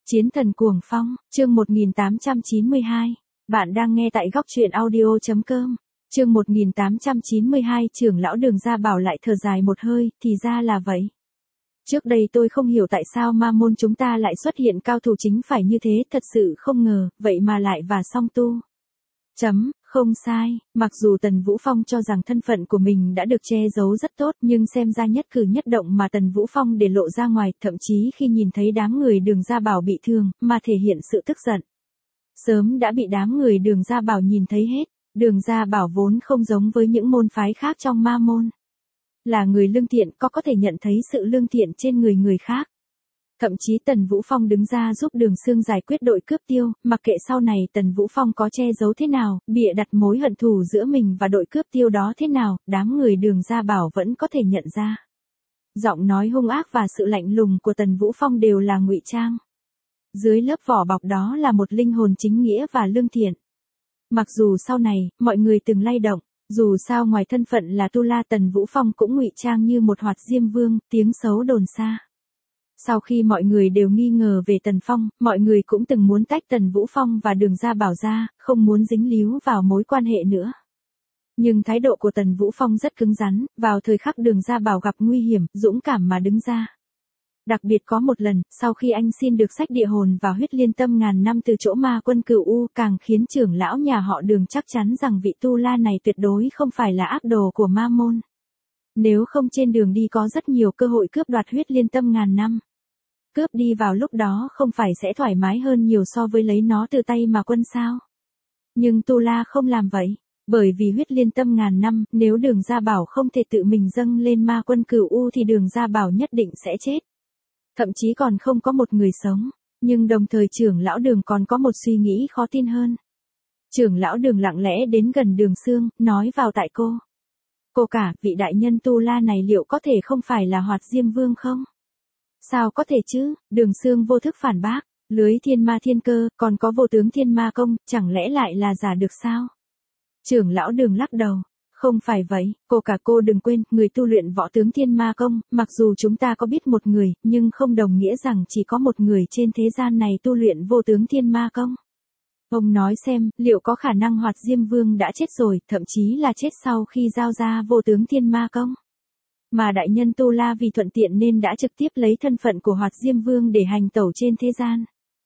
Chiến thần cuồng phong, chương 1892. Bạn đang nghe tại góc truyện audio.com. Chương 1892, trưởng lão Đường Gia Bảo lại thở dài một hơi, thì ra là vậy. Trước đây tôi không hiểu tại sao ma môn chúng ta lại xuất hiện cao thủ chính phải như thế, thật sự không ngờ, vậy mà lại và song tu. Không sai, mặc dù Tần Vũ Phong cho rằng thân phận của mình đã được che giấu rất tốt, nhưng xem ra nhất cử nhất động mà Tần Vũ Phong để lộ ra ngoài, thậm chí khi nhìn thấy đám người Đường Gia Bảo bị thương, mà thể hiện sự tức giận. Sớm đã bị đám người Đường Gia Bảo nhìn thấy hết. Đường Gia Bảo vốn không giống với những môn phái khác trong ma môn. Là người lương thiện, có thể nhận thấy sự lương thiện trên người khác. Thậm chí Tần Vũ Phong đứng ra giúp Đường Sương giải quyết đội cướp tiêu, mặc kệ sau này Tần Vũ Phong có che giấu thế nào, bịa đặt mối hận thù giữa mình và đội cướp tiêu đó thế nào, đám người Đường Gia Bảo vẫn có thể nhận ra. Giọng nói hung ác và sự lạnh lùng của Tần Vũ Phong đều là ngụy trang. Dưới lớp vỏ bọc đó là một linh hồn chính nghĩa và lương thiện. Mặc dù sau này, mọi người từng lay động, dù sao ngoài thân phận là Tu La, Tần Vũ Phong cũng ngụy trang như một Hoạt Diêm Vương, tiếng xấu đồn xa. Sau khi mọi người đều nghi ngờ về Tần Phong, mọi người cũng từng muốn tách Tần Vũ Phong và Đường Gia Bảo ra, không muốn dính líu vào mối quan hệ nữa. Nhưng thái độ của Tần Vũ Phong rất cứng rắn, vào thời khắc Đường Gia Bảo gặp nguy hiểm, dũng cảm mà đứng ra. Đặc biệt có một lần, sau khi anh xin được sách địa hồn và huyết liên tâm ngàn năm từ chỗ ma quân Cửu U, càng khiến trưởng lão nhà họ Đường chắc chắn rằng vị Tu La này tuyệt đối không phải là ác đồ của ma môn. Nếu không trên đường đi có rất nhiều cơ hội cướp đoạt huyết liên tâm ngàn năm. Cướp đi vào lúc đó không phải sẽ thoải mái hơn nhiều so với lấy nó từ tay ma quân sao? Nhưng Tu La không làm vậy, bởi vì huyết liên tâm ngàn năm, nếu Đường Gia Bảo không thể tự mình dâng lên ma quân Cửu U thì Đường Gia Bảo nhất định sẽ chết. Thậm chí còn không có một người sống, nhưng đồng thời trưởng lão Đường còn có một suy nghĩ khó tin hơn. Trưởng lão Đường lặng lẽ đến gần Đường Sương, nói vào tai cô. Cô cả, vị đại nhân Tu La này liệu có thể không phải là Hoạt Diêm Vương không? Sao có thể chứ? Đường Sương vô thức phản bác, lưới thiên ma thiên cơ, còn có vô tướng thiên ma công, chẳng lẽ lại là giả được sao? Trưởng lão Đường lắc đầu. Không phải vậy, cô đừng quên, người tu luyện võ tướng thiên ma công, mặc dù chúng ta có biết một người, nhưng không đồng nghĩa rằng chỉ có một người trên thế gian này tu luyện vô tướng thiên ma công. Ông nói xem, liệu có khả năng Hoạt Diêm Vương đã chết rồi, thậm chí là chết sau khi giao ra vô tướng thiên ma công. Mà đại nhân Tu La vì thuận tiện nên đã trực tiếp lấy thân phận của Hoạt Diêm Vương để hành tẩu trên thế gian.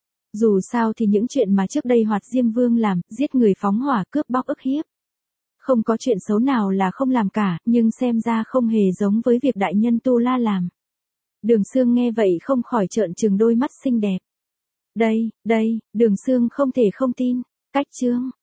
Dù sao thì những chuyện mà trước đây Hoạt Diêm Vương làm, giết người phóng hỏa cướp bóc ức hiếp. Không có chuyện xấu nào là không làm cả, nhưng xem ra không hề giống với việc đại nhân Tu La làm. Đường Sương nghe vậy không khỏi trợn trừng đôi mắt xinh đẹp. Đây, Đường Sương không thể không tin. Cách chương,